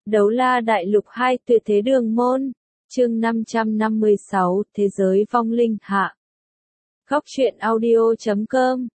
Đấu la đại lục 2 tuyệt thế đường môn. Chương 556 Thế giới vong linh hạ. Góc truyện audio.com.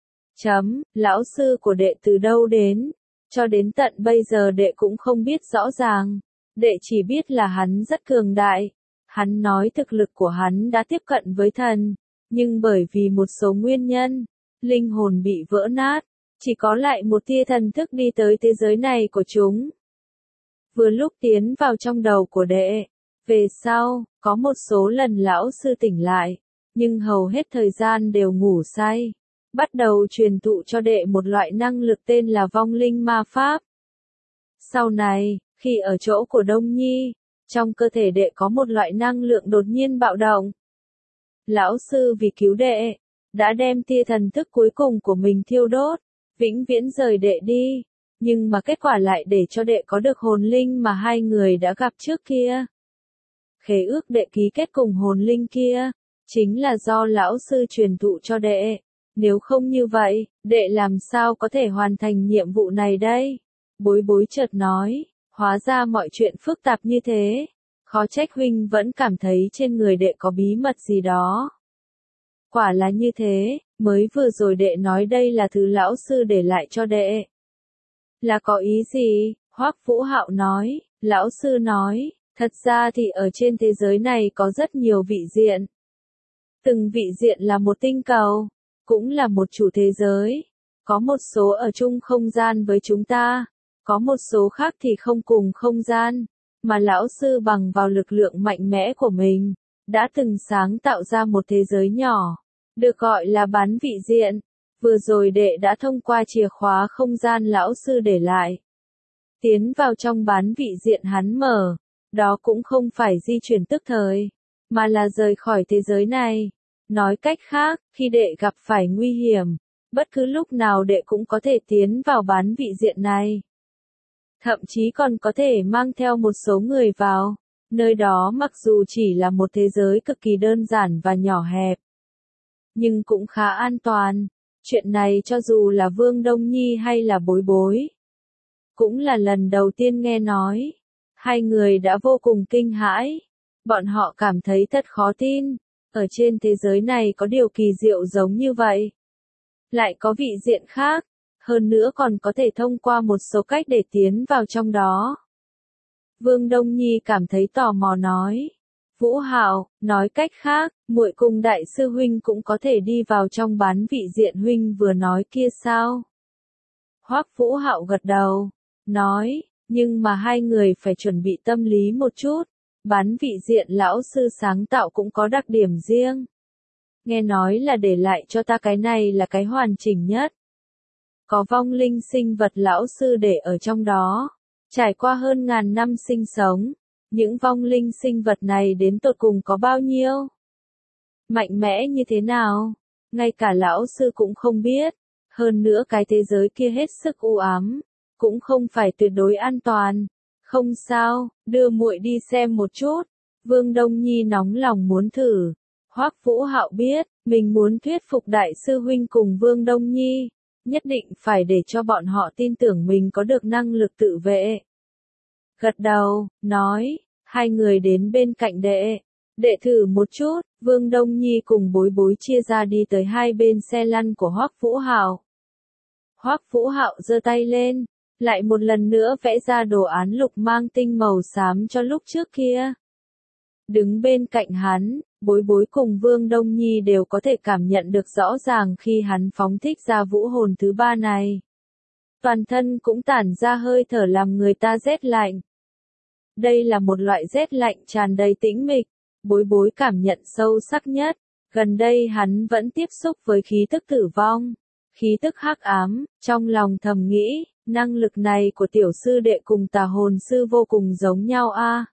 Lão sư của đệ từ đâu đến? Cho đến tận bây giờ đệ cũng không biết rõ ràng. Đệ chỉ biết là hắn rất cường đại. Hắn nói thực lực của hắn đã tiếp cận với thần. Nhưng bởi vì một số nguyên nhân, linh hồn bị vỡ nát. Chỉ có lại một tia thần thức đi tới thế giới này của chúng. Vừa lúc tiến vào trong đầu của đệ. Về sau, có một số lần lão sư tỉnh lại. Nhưng hầu hết thời gian đều ngủ say. Bắt đầu truyền thụ cho đệ một loại năng lực tên là vong linh ma pháp. Sau này, khi ở chỗ của Đông Nhi, trong cơ thể đệ có một loại năng lượng đột nhiên bạo động. Lão sư vì cứu đệ, đã đem tia thần thức cuối cùng của mình thiêu đốt, vĩnh viễn rời đệ đi. Nhưng mà kết quả lại để cho đệ có được hồn linh mà hai người đã gặp trước kia. Khế ước đệ ký kết cùng hồn linh kia, chính là do lão sư truyền thụ cho đệ. Nếu không như vậy, đệ làm sao có thể hoàn thành nhiệm vụ này đây? Bối bối chợt nói, hóa ra mọi chuyện phức tạp như thế. Khó trách huynh vẫn cảm thấy trên người đệ có bí mật gì đó. Quả là như thế, mới vừa rồi đệ nói đây là thứ lão sư để lại cho đệ. Là có ý gì? Hoắc Vũ Hạo nói, lão sư nói, thật ra thì ở trên thế giới này có rất nhiều vị diện. Từng vị diện là một tinh cầu, cũng là một chủ thế giới. Có một số ở chung không gian với chúng ta, có một số khác thì không cùng không gian, mà lão sư bằng vào lực lượng mạnh mẽ của mình, đã từng sáng tạo ra một thế giới nhỏ, được gọi là bán vị diện. Vừa rồi đệ đã thông qua chìa khóa không gian lão sư để lại. Tiến vào trong bán vị diện hắn mở, đó cũng không phải di chuyển tức thời, mà là rời khỏi thế giới này. Nói cách khác, khi đệ gặp phải nguy hiểm, bất cứ lúc nào đệ cũng có thể tiến vào bán vị diện này. Thậm chí còn có thể mang theo một số người vào, nơi đó mặc dù chỉ là một thế giới cực kỳ đơn giản và nhỏ hẹp, nhưng cũng khá an toàn. Chuyện này cho dù là Vương Đông Nhi hay là Bối Bối, cũng là lần đầu tiên nghe nói. Hai người đã vô cùng kinh hãi. Bọn họ cảm thấy thật khó tin. Ở trên thế giới này có điều kỳ diệu giống như vậy. Lại có vị diện khác. Hơn nữa còn có thể thông qua một số cách để tiến vào trong đó. Vương Đông Nhi cảm thấy tò mò nói. Vũ Hạo, nói cách khác, muội cùng đại sư huynh cũng có thể đi vào trong bán vị diện huynh vừa nói kia sao? Hoắc Vũ Hạo gật đầu, nói, nhưng mà hai người phải chuẩn bị tâm lý một chút. Bán vị diện lão sư sáng tạo cũng có đặc điểm riêng. Nghe nói là để lại cho ta cái này là cái hoàn chỉnh nhất. Có vong linh sinh vật lão sư để ở trong đó. Trải qua hơn ngàn năm sinh sống. Những vong linh sinh vật này đến tột cùng có bao nhiêu? Mạnh mẽ như thế nào? Ngay cả lão sư cũng không biết. Hơn nữa cái thế giới kia hết sức u ám. Cũng không phải tuyệt đối an toàn. Không sao, đưa muội đi xem một chút. Vương Đông Nhi nóng lòng muốn thử. Hoắc Vũ Hạo biết, mình muốn thuyết phục đại sư huynh cùng Vương Đông Nhi. Nhất định phải để cho bọn họ tin tưởng mình có được năng lực tự vệ. Gật đầu, nói, hai người đến bên cạnh đệ. Đệ thử một chút. Vương Đông Nhi cùng Bối Bối chia ra đi tới hai bên xe lăn của Hoắc Vũ Hạo. Hoắc Vũ Hạo giơ tay lên, lại một lần nữa vẽ ra đồ án lục mang tinh màu xám cho lúc trước kia. Đứng bên cạnh hắn, Bối Bối cùng Vương Đông Nhi đều có thể cảm nhận được rõ ràng khi hắn phóng thích ra vũ hồn thứ ba này. Toàn thân cũng tản ra hơi thở làm người ta rét lạnh. Đây là một loại rét lạnh tràn đầy tĩnh mịch, Bối Bối cảm nhận sâu sắc nhất. Gần đây hắn vẫn tiếp xúc với khí tức tử vong, khí tức hắc ám, trong lòng thầm nghĩ, năng lực này của tiểu sư đệ cùng tà hồn sư vô cùng giống nhau a.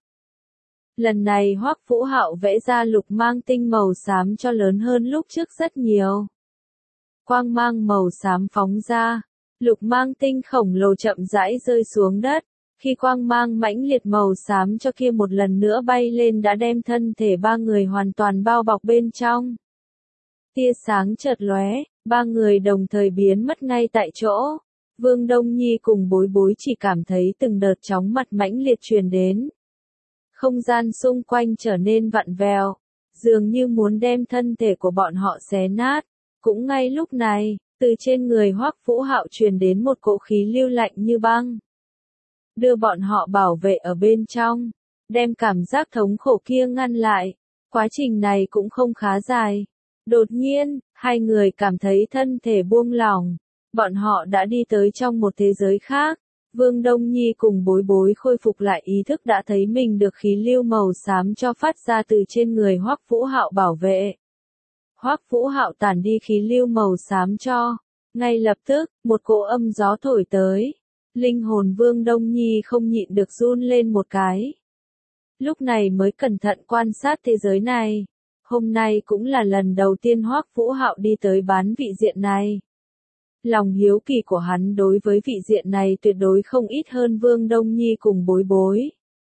Lần này Hoắc Vũ Hạo vẽ ra lục mang tinh màu xám cho lớn hơn lúc trước rất nhiều. Quang mang màu xám phóng ra, lục mang tinh khổng lồ chậm rãi rơi xuống đất. Khi quang mang mãnh liệt màu xám cho kia một lần nữa bay lên đã đem thân thể ba người hoàn toàn bao bọc bên trong. Tia sáng chợt lóe, ba người đồng thời biến mất ngay tại chỗ. Vương Đông Nhi cùng Bối Bối chỉ cảm thấy từng đợt chóng mặt mãnh liệt truyền đến. Không gian xung quanh trở nên vặn vẹo, dường như muốn đem thân thể của bọn họ xé nát. Cũng ngay lúc này, từ trên người Hoắc Vũ Hạo truyền đến một cỗ khí lưu lạnh như băng, đưa bọn họ bảo vệ ở bên trong, đem cảm giác thống khổ kia ngăn lại. Quá trình này cũng không khá dài. Đột nhiên, hai người cảm thấy thân thể buông lỏng, bọn họ đã đi tới trong một thế giới khác. Vương Đông Nhi cùng Bối Bối khôi phục lại ý thức đã thấy mình được khí lưu màu xám cho phát ra từ trên người Hoắc Vũ Hạo bảo vệ. Hoắc Vũ Hạo tản đi khí lưu màu xám cho. Ngay lập tức, một cỗ âm gió thổi tới. Linh hồn Vương Đông Nhi không nhịn được run lên một cái. Lúc này mới cẩn thận quan sát thế giới này. Hôm nay cũng là lần đầu tiên Hoắc Vũ Hạo đi tới bán vị diện này. Lòng hiếu kỳ của hắn đối với vị diện này tuyệt đối không ít hơn Vương Đông Nhi cùng Bối Bối.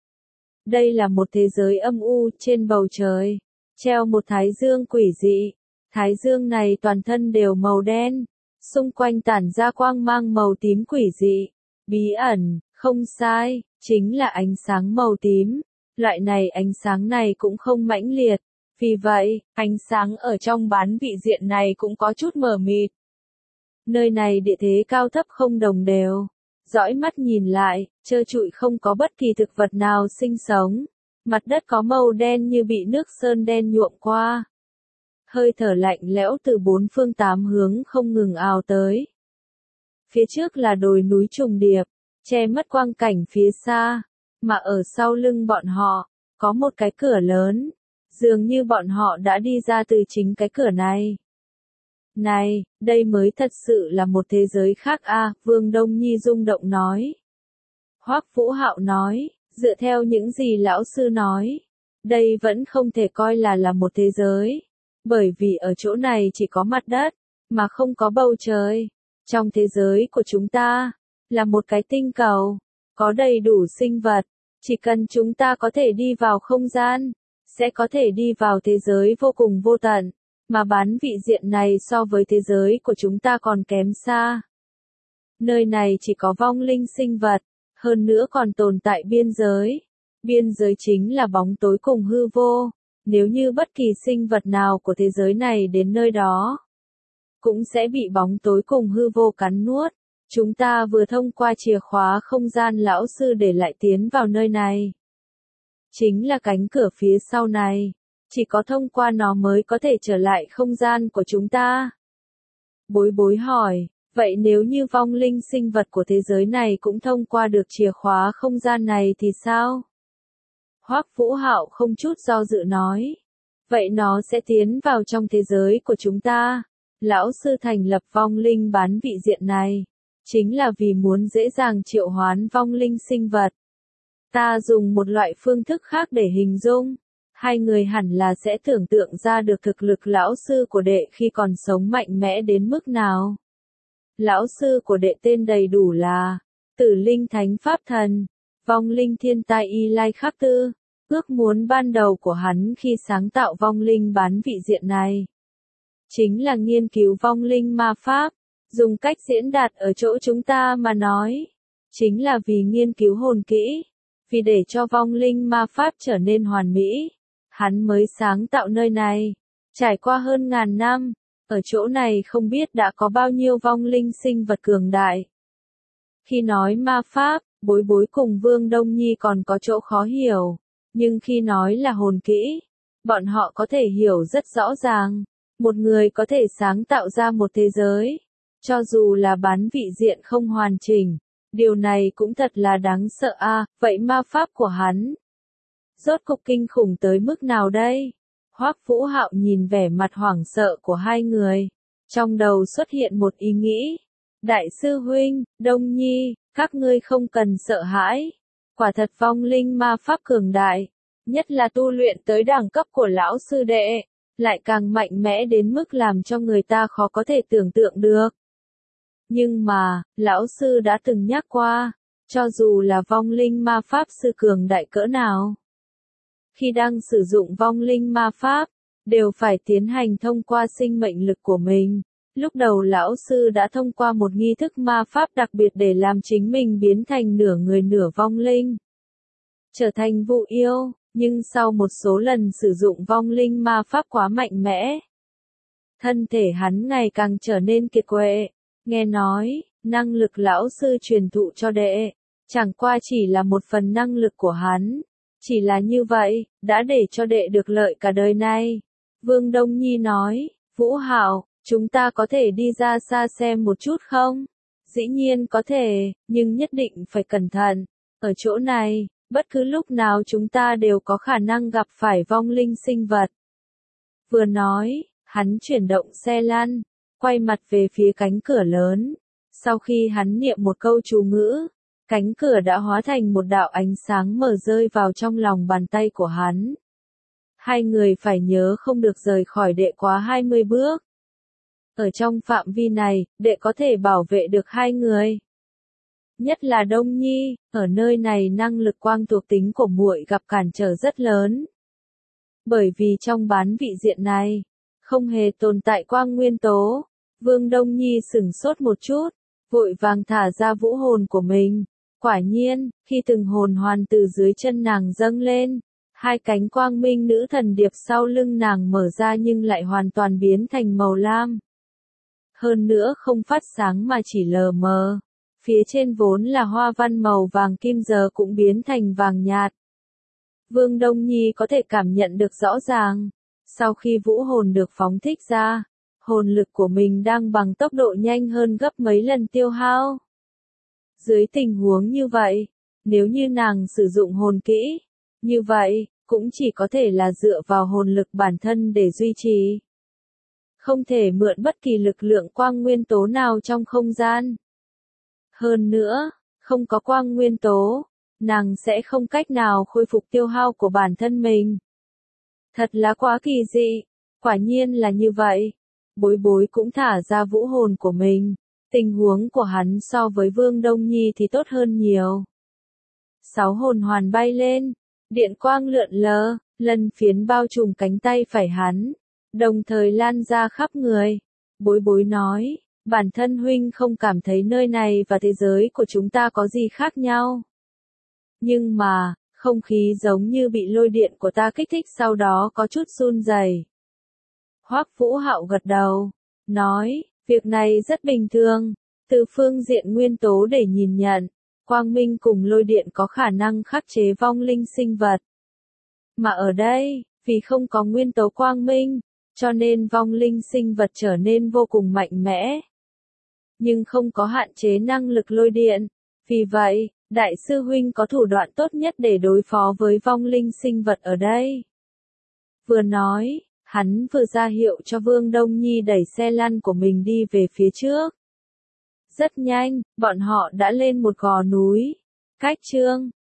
Đây là một thế giới âm u, trên bầu trời treo một thái dương quỷ dị. Thái dương này toàn thân đều màu đen, xung quanh tản ra quang mang màu tím quỷ dị, bí ẩn, không sai, chính là ánh sáng màu tím. Loại này ánh sáng này cũng không mãnh liệt, vì vậy, ánh sáng ở trong bán vị diện này cũng có chút mờ mịt. Nơi này địa thế cao thấp không đồng đều, dõi mắt nhìn lại, trơ trụi không có bất kỳ thực vật nào sinh sống. Mặt đất có màu đen như bị nước sơn đen nhuộm qua. Hơi thở lạnh lẽo từ bốn phương tám hướng không ngừng ào tới. Phía trước là đồi núi trùng điệp, che mất quang cảnh phía xa, mà ở sau lưng bọn họ, có một cái cửa lớn, dường như bọn họ đã đi ra từ chính cái cửa này. Này, đây mới thật sự là một thế giới khác a, Vương Đông Nhi rung động nói. Hoắc Vũ Hạo nói, dựa theo những gì lão sư nói, đây vẫn không thể coi là một thế giới, bởi vì ở chỗ này chỉ có mặt đất, mà không có bầu trời. Trong thế giới của chúng ta, là một cái tinh cầu, có đầy đủ sinh vật, chỉ cần chúng ta có thể đi vào không gian, sẽ có thể đi vào thế giới vô cùng vô tận, mà bán vị diện này so với thế giới của chúng ta còn kém xa. Nơi này chỉ có vong linh sinh vật, hơn nữa còn tồn tại biên giới. Biên giới chính là bóng tối cùng hư vô. Nếu như bất kỳ sinh vật nào của thế giới này đến nơi đó, cũng sẽ bị bóng tối cùng hư vô cắn nuốt. Chúng ta vừa thông qua chìa khóa không gian lão sư để lại tiến vào nơi này. Chính là cánh cửa phía sau này. Chỉ có thông qua nó mới có thể trở lại không gian của chúng ta. Bối Bối hỏi, vậy nếu như vong linh sinh vật của thế giới này cũng thông qua được chìa khóa không gian này thì sao? Hoắc Vũ Hạo không chút do dự nói, vậy nó sẽ tiến vào trong thế giới của chúng ta. Lão sư thành lập vong linh bán vị diện này, chính là vì muốn dễ dàng triệu hoán vong linh sinh vật. Ta dùng một loại phương thức khác để hình dung. Hai người hẳn là sẽ tưởng tượng ra được thực lực lão sư của đệ khi còn sống mạnh mẽ đến mức nào. Lão sư của đệ tên đầy đủ là Tử Linh Thánh Pháp Thần, vong linh thiên tai Y Lai Khắc Tư. Ước muốn ban đầu của hắn khi sáng tạo vong linh bán vị diện này, chính là nghiên cứu vong linh ma pháp. Dùng cách diễn đạt ở chỗ chúng ta mà nói, chính là vì nghiên cứu hồn kỹ, vì để cho vong linh ma pháp trở nên hoàn mỹ. Hắn mới sáng tạo nơi này. Trải qua hơn ngàn năm, ở chỗ này không biết đã có bao nhiêu vong linh sinh vật cường đại. Khi nói ma pháp, Bối Bối cùng Vương Đông Nhi còn có chỗ khó hiểu. Nhưng khi nói là hồn kỹ, bọn họ có thể hiểu rất rõ ràng. Một người có thể sáng tạo ra một thế giới, cho dù là bán vị diện không hoàn chỉnh. Điều này cũng thật là đáng sợ a. Vậy ma pháp của hắn rốt cục kinh khủng tới mức nào đây? Hoắc Vũ Hạo nhìn vẻ mặt hoảng sợ của hai người, trong đầu xuất hiện một ý nghĩ. Đại sư huynh, Đông Nhi, các ngươi không cần sợ hãi. Quả thật vong linh ma pháp cường đại, nhất là tu luyện tới đẳng cấp của lão sư đệ, lại càng mạnh mẽ đến mức làm cho người ta khó có thể tưởng tượng được. Nhưng mà, lão sư đã từng nhắc qua, cho dù là vong linh ma pháp sư cường đại cỡ nào, khi đang sử dụng vong linh ma pháp, đều phải tiến hành thông qua sinh mệnh lực của mình. Lúc đầu lão sư đã thông qua một nghi thức ma pháp đặc biệt để làm chính mình biến thành nửa người nửa vong linh, trở thành vụ yêu, nhưng sau một số lần sử dụng vong linh ma pháp quá mạnh mẽ, thân thể hắn ngày càng trở nên kiệt quệ. Nghe nói, năng lực lão sư truyền thụ cho đệ, chẳng qua chỉ là một phần năng lực của hắn. Chỉ là như vậy, đã để cho đệ được lợi cả đời này. Vương Đông Nhi nói, Vũ Hạo, chúng ta có thể đi ra xa xem một chút không? Dĩ nhiên có thể, nhưng nhất định phải cẩn thận. Ở chỗ này, bất cứ lúc nào chúng ta đều có khả năng gặp phải vong linh sinh vật. Vừa nói, hắn chuyển động xe lăn, quay mặt về phía cánh cửa lớn. Sau khi hắn niệm một câu chú ngữ, cánh cửa đã hóa thành một đạo ánh sáng mờ rơi vào trong lòng bàn tay của hắn. Hai người phải nhớ không được rời khỏi đệ quá 20 bước. Ở trong phạm vi này, đệ có thể bảo vệ được hai người. Nhất là Đông Nhi, ở nơi này năng lực quang thuộc tính của muội gặp cản trở rất lớn. Bởi vì trong bán vị diện này, không hề tồn tại quang nguyên tố. Vương Đông Nhi sửng sốt một chút, vội vàng thả ra vũ hồn của mình. Quả nhiên, khi từng hồn hoàn từ dưới chân nàng dâng lên, hai cánh quang minh nữ thần điệp sau lưng nàng mở ra nhưng lại hoàn toàn biến thành màu lam. Hơn nữa không phát sáng mà chỉ lờ mờ. Phía trên vốn là hoa văn màu vàng kim giờ cũng biến thành vàng nhạt. Vương Đông Nhi có thể cảm nhận được rõ ràng. Sau khi vũ hồn được phóng thích ra, hồn lực của mình đang bằng tốc độ nhanh hơn gấp mấy lần tiêu hao. Dưới tình huống như vậy, nếu như nàng sử dụng hồn kỹ, như vậy, cũng chỉ có thể là dựa vào hồn lực bản thân để duy trì. Không thể mượn bất kỳ lực lượng quang nguyên tố nào trong không gian. Hơn nữa, không có quang nguyên tố, nàng sẽ không cách nào khôi phục tiêu hao của bản thân mình. Thật là quá kỳ dị, quả nhiên là như vậy. Bối bối cũng thả ra vũ hồn của mình. Tình huống của hắn so với Vương Đông Nhi thì tốt hơn nhiều. 6 hồn hoàn bay lên, điện quang lượn lờ, lân phiến bao trùm cánh tay phải hắn, đồng thời lan ra khắp người. Bối bối nói, bản thân huynh không cảm thấy nơi này và thế giới của chúng ta có gì khác nhau. Nhưng mà, không khí giống như bị lôi điện của ta kích thích sau đó có chút run rẩy. Hoắc Vũ Hạo gật đầu, nói, việc này rất bình thường, từ phương diện nguyên tố để nhìn nhận, quang minh cùng lôi điện có khả năng khắc chế vong linh sinh vật. Mà ở đây, vì không có nguyên tố quang minh, cho nên vong linh sinh vật trở nên vô cùng mạnh mẽ. Nhưng không có hạn chế năng lực lôi điện, vì vậy, Đại sư huynh có thủ đoạn tốt nhất để đối phó với vong linh sinh vật ở đây. Vừa nói, hắn vừa ra hiệu cho Vương Đông Nhi đẩy xe lăn của mình đi về phía trước. Rất nhanh, bọn họ đã lên một gò núi. Cách chương